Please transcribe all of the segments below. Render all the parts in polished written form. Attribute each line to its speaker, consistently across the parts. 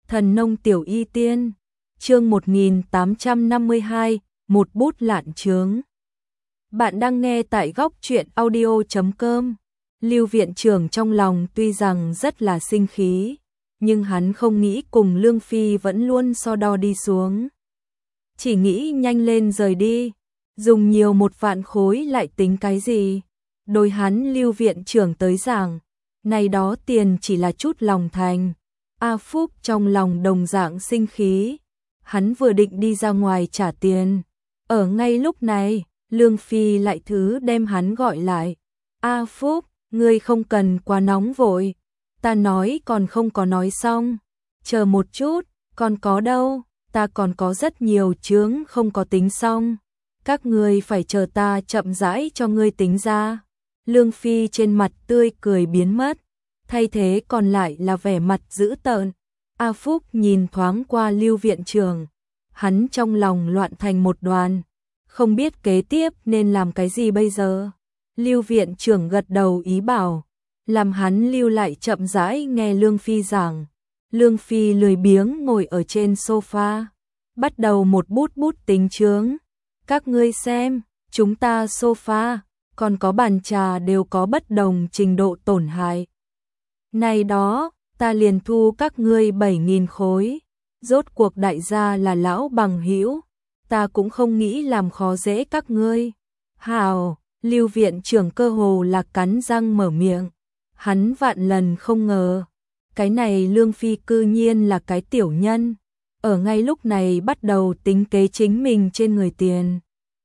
Speaker 1: Thần nông tiểu y tiên, chương 1852, một bút lạn chướng. Bạn đang nghe tại góc truyện audio.com. Lưu viện trưởng trong lòng tuy rằng rất là sinh khí, nhưng hắn không nghĩ cùng Lương Phi vẫn luôn so đo đi xuống. Chỉ nghĩ nhanh lên rời đi, dùng nhiều 1 vạn khối lại tính cái gì. Đối hắn Lưu viện trưởng tới giảng, này đó tiền chỉ là chút lòng thành. A Phúc trong lòng đồng dạng sinh khí, hắn vừa định đi ra ngoài trả tiền. Ở ngay lúc này, Lương Phi lại thứ đem hắn gọi lại. A Phúc, ngươi không cần quá nóng vội, ta nói còn không có nói xong. Chờ một chút, còn có đâu, ta còn có rất nhiều chướng không có tính xong. Các ngươi phải chờ ta chậm rãi cho ngươi tính ra. Lương Phi trên mặt tươi cười biến mất, thay thế còn lại là vẻ mặt dữ tợn. A Phúc nhìn thoáng qua Lưu viện trưởng, hắn trong lòng loạn thành một đoàn, không biết kế tiếp nên làm cái gì bây giờ. Lưu viện trưởng gật đầu ý bảo, làm hắn lưu lại chậm rãi nghe Lương Phi giảng. Lương Phi lười biếng ngồi ở trên sofa, bắt đầu một bút bút tính chướng. Các ngươi xem, chúng ta sofa, còn có bàn trà đều có bất đồng trình độ tổn hại. Này đó, ta liền thu các ngươi 7.000 khối, rốt cuộc đại gia là lão bằng hữu, ta cũng không nghĩ làm khó dễ các ngươi. Hào, Lưu viện trưởng cơ hồ là cắn răng mở miệng, hắn vạn lần không ngờ, cái này Lương Phi cư nhiên là cái tiểu nhân, ở ngay lúc này bắt đầu tính kế chính mình trên người tiền.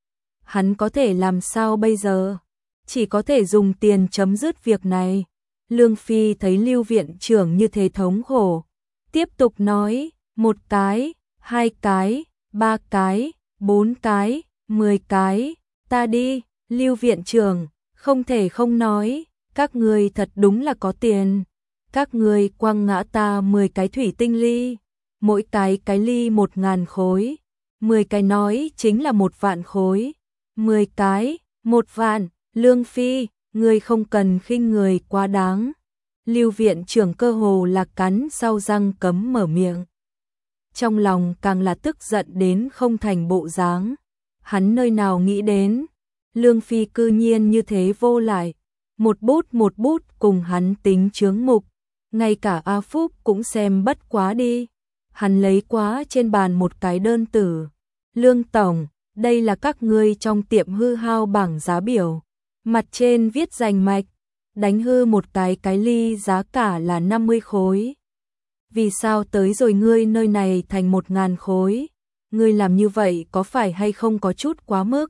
Speaker 1: Hắn có thể làm sao bây giờ? Chỉ có thể dùng tiền chấm dứt việc này. Lương Phi thấy Lưu viện trưởng như thế thống khổ, tiếp tục nói, 1 cái, 2 cái, 3 cái, 4 cái, 10 cái, ta đi. Lưu viện trưởng, không thể không nói, các ngươi thật đúng là có tiền. Các ngươi quăng ngã ta 10 cái thủy tinh ly, mỗi cái ly 1.000 khối, 10 cái nói chính là 1 vạn khối, 10 cái, 1 vạn. Lương Phi, ngươi không cần khinh người quá đáng. Lưu viện trưởng cơ hồ là cắn sau răng cấm mở miệng. Trong lòng càng là tức giận đến không thành bộ dáng. Hắn nơi nào nghĩ đến, Lương Phi cư nhiên như thế vô lại, một bút cùng hắn tính chướng mục, ngay cả A Phúc cũng xem bất quá đi. Hắn lấy quá trên bàn một cái đơn tử. Lương tổng, đây là các ngươi trong tiệm hư hao bảng giá biểu. Mặt trên viết rành mạch, đánh hư một cái ly giá cả là 50 khối. Vì sao tới rồi ngươi nơi này thành 1.000 khối? Ngươi làm như vậy có phải hay không có chút quá mức?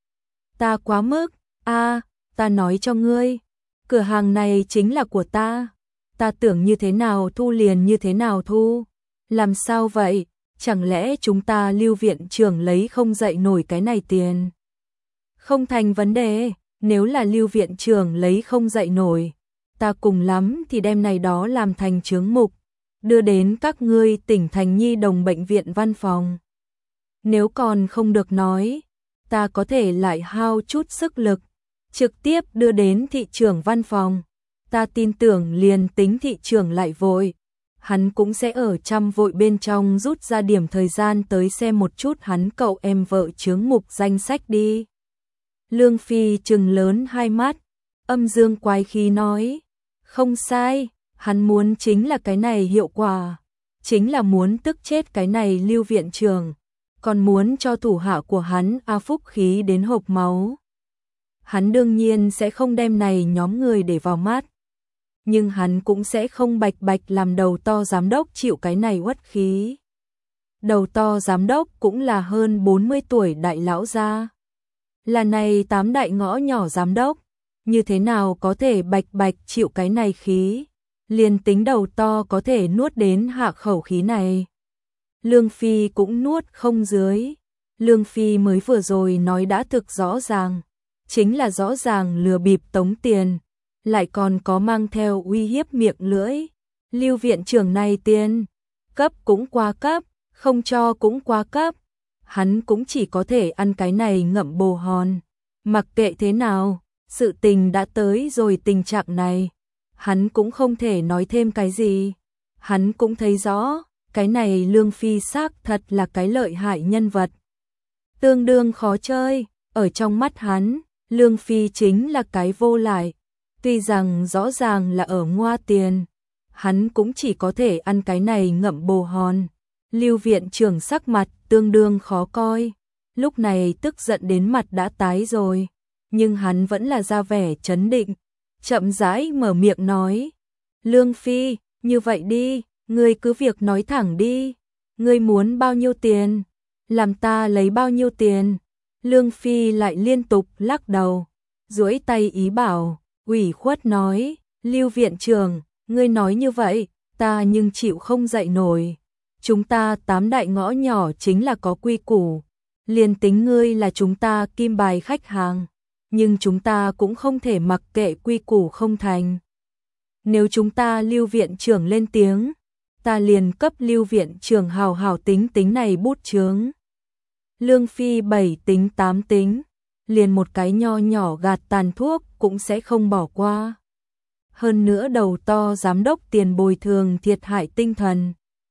Speaker 1: Ta quá mức? Ta nói cho ngươi, cửa hàng này chính là của ta. Ta tưởng như thế nào thu liền như thế nào thu. Làm sao vậy? Chẳng lẽ chúng ta Lưu viện trưởng lấy không dậy nổi cái này tiền? Không thành vấn đề. Nếu là Lưu viện trưởng lấy không dậy nổi, ta cùng lắm thì đem này đó làm thành chướng mục, đưa đến các ngươi tỉnh thành nhi đồng bệnh viện văn phòng. Nếu còn không được nói, ta có thể lại hao chút sức lực, trực tiếp đưa đến thị trưởng văn phòng. Ta tin tưởng liền tính thị trưởng lại vội, hắn cũng sẽ ở trăm vội bên trong rút ra điểm thời gian tới xem một chút hắn cậu em vợ chướng mục danh sách đi. Lương Phi trừng lớn hai mắt, âm dương quái khí nói, không sai, hắn muốn chính là cái này hiệu quả, chính là muốn tức chết cái này Lưu viện trưởng, còn muốn cho thủ hạ của hắn A Phúc khí đến hộc máu. Hắn đương nhiên sẽ không đem này nhóm người để vào mắt, nhưng hắn cũng sẽ không bạch bạch làm đầu to giám đốc chịu cái này uất khí. Đầu to giám đốc cũng là hơn 40 tuổi đại lão gia. Là này 8 đại ngõ nhỏ giám đốc, như thế nào có thể bạch bạch chịu cái này khí, liền tính đầu to có thể nuốt đến hạ khẩu khí này. Lương Phi cũng nuốt không dưới, Lương Phi mới vừa rồi nói đã thực rõ ràng, chính là rõ ràng lừa bịp tống tiền, lại còn có mang theo uy hiếp miệng lưỡi. Lưu viện trưởng này tiền, cấp cũng quá cấp, không cho cũng quá cấp. Hắn cũng chỉ có thể ăn cái này ngậm bồ hòn. Mặc kệ thế nào, sự tình đã tới rồi tình trạng này, hắn cũng không thể nói thêm cái gì. Hắn cũng thấy rõ, cái này Lương Phi xác thật là cái lợi hại nhân vật. Tương đương khó chơi, ở trong mắt hắn, Lương Phi chính là cái vô lại. Tuy rằng rõ ràng là ở ngoa tiền, hắn cũng chỉ có thể ăn cái này ngậm bồ hòn. Lưu viện trưởng sắc mặt tương đương khó coi, lúc này tức giận đến mặt đã tái rồi, nhưng hắn vẫn là ra vẻ trấn định, chậm rãi mở miệng nói: "Lương Phi, như vậy đi, ngươi cứ việc nói thẳng đi, ngươi muốn bao nhiêu tiền, làm ta lấy bao nhiêu tiền." Lương Phi lại liên tục lắc đầu, duỗi tay ý bảo, ủy khuất nói: "Lưu viện trưởng, ngươi nói như vậy, ta nhưng chịu không dậy nổi. Chúng ta 8 đại ngõ nhỏ chính là có quy củ, liền tính ngươi là chúng ta kim bài khách hàng, nhưng chúng ta cũng không thể mặc kệ quy củ không thành. Nếu chúng ta Lưu viện trưởng lên tiếng, ta liền cấp Lưu viện trưởng hào hào tính tính này bút chướng." Lương Phi 7 tính 8 tính, liền một cái nho nhỏ gạt tàn thuốc cũng sẽ không bỏ qua. Hơn nữa đầu to giám đốc tiền bồi thường thiệt hại tinh thần.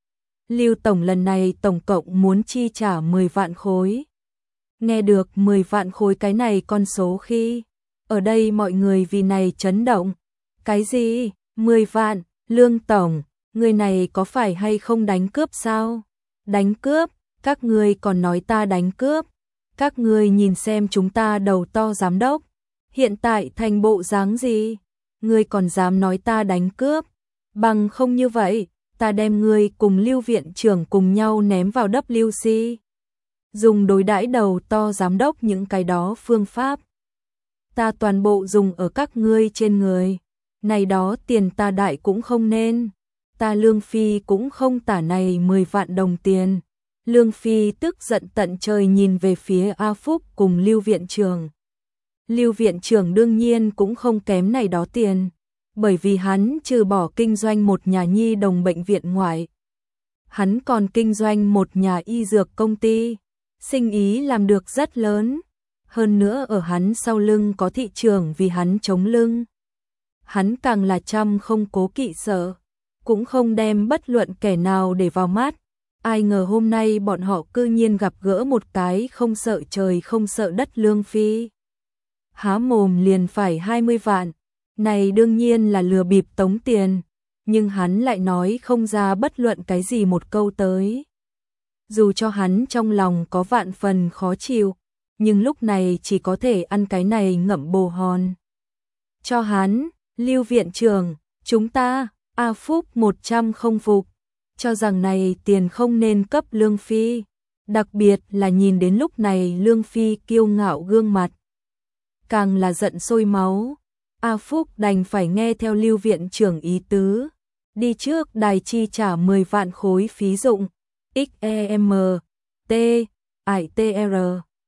Speaker 1: Lưu tổng lần này tổng cộng muốn chi trả 10 vạn khối. Nghe được 10 vạn khối cái này con số khi, ở đây mọi người vì này chấn động. Cái gì? 10 vạn? Lương tổng, người này có phải hay không đánh cướp sao? Đánh cướp? Các ngươi còn nói ta đánh cướp? Các ngươi nhìn xem chúng ta đầu to giám đốc, hiện tại thành bộ dáng gì? Ngươi còn dám nói ta đánh cướp? Bằng không như vậy, ta đem ngươi cùng Lưu viện trưởng cùng nhau ném vào WC. Dùng đối đãi đầu to giám đốc những cái đó phương pháp, ta toàn bộ dùng ở các ngươi trên người. Này đó tiền ta đại cũng không nên, ta Lương Phi cũng không tả này 10 vạn đồng tiền. Lương Phi tức giận tận trời nhìn về phía A Phúc cùng Lưu viện trưởng. Lưu viện trưởng đương nhiên cũng không kém này đó tiền, bởi vì hắn trừ bỏ kinh doanh một nhà nhi đồng bệnh viện ngoại, hắn còn kinh doanh một nhà y dược công ty, sinh ý làm được rất lớn, hơn nữa ở hắn sau lưng có thị trường vì hắn chống lưng. Hắn càng là trăm không cố kỵ sợ, cũng không đem bất luận kẻ nào để vào mắt. Ai ngờ hôm nay bọn họ cư nhiên gặp gỡ một cái không sợ trời không sợ đất Lương Phi. Há mồm liền phải 20 vạn, này đương nhiên là lừa bịp tống tiền, nhưng hắn lại nói không ra bất luận cái gì một câu tới. Dù cho hắn trong lòng có vạn phần khó chịu, nhưng lúc này chỉ có thể ăn cái này ngậm bồ hòn. Cho hắn, Lưu viện trưởng, chúng ta, A Phúc 100 không phục, cho rằng này tiền không nên cấp Lương Phi, đặc biệt là nhìn đến lúc này Lương Phi kiêu ngạo gương mặt, càng là giận sôi máu. A Phúc đành phải nghe theo Lưu viện trưởng ý tứ, đi trước đài chi trả 10 vạn khối phí dụng, XEM, T, ITR,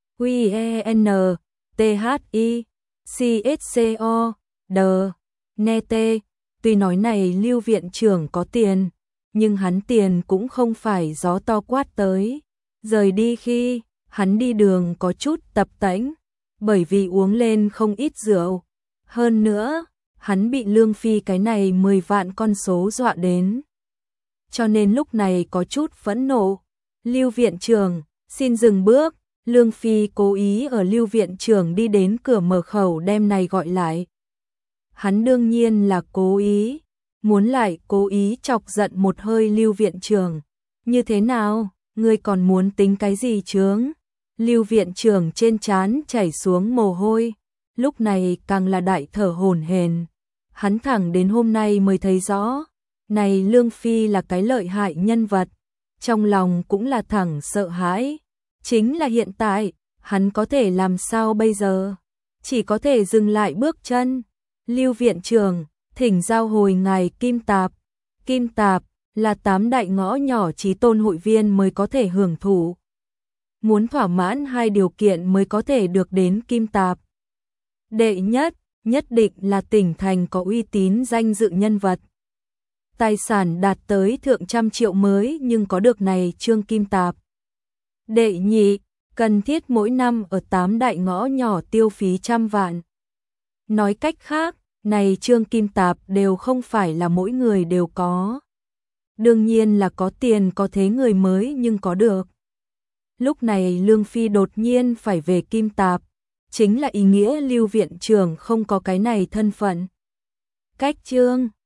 Speaker 1: QEN, THI, CSCO, D, NT. Tuy nói này Lưu viện trưởng có tiền, nhưng hắn tiền cũng không phải gió to quát tới. Rời đi khi, hắn đi đường có chút tập tễnh, bởi vì uống lên không ít rượu. Hơn nữa, hắn bị Lương Phi cái này 10 vạn con số dọa đến. Cho nên lúc này có chút phẫn nộ. Lưu viện trưởng, xin dừng bước. Lương Phi cố ý ở Lưu viện trưởng đi đến cửa mở khẩu đem này gọi lại. Hắn đương nhiên là cố ý, muốn lại cố ý chọc giận một hơi Lưu viện trưởng. Như thế nào, ngươi còn muốn tính cái gì chướng? Lưu viện trưởng trên trán chảy xuống mồ hôi, lúc này càng là đại thở hổn hển. Hắn thẳng đến hôm nay mới thấy rõ, này Lương Phi là cái lợi hại nhân vật, trong lòng cũng là thẳng sợ hãi. Chính là hiện tại, hắn có thể làm sao bây giờ? Chỉ có thể dừng lại bước chân. Lưu viện trưởng, thỉnh giao hồi ngài Kim Tạp. Kim Tạp là 8 đại ngõ nhỏ chí tôn hội viên mới có thể hưởng thụ. Muốn thỏa mãn 2 điều kiện mới có thể được đến Kim Tạp. Đệ nhất, nhất định là tỉnh thành có uy tín danh dự nhân vật. Tài sản đạt tới thượng trăm triệu mới nhưng có được này trương Kim Tạp. Đệ nhị, cần thiết mỗi năm ở 8 đại ngõ nhỏ tiêu phí trăm vạn. Nói cách khác, này trương Kim Tạp đều không phải là mỗi người đều có. đương nhiên là có tiền có thế người mới nhưng có được. Lúc này Lương Phi đột nhiên phải về Kim Tạp, chính là ý nghĩa Lưu viện trưởng không có cái này thân phận. Cách chương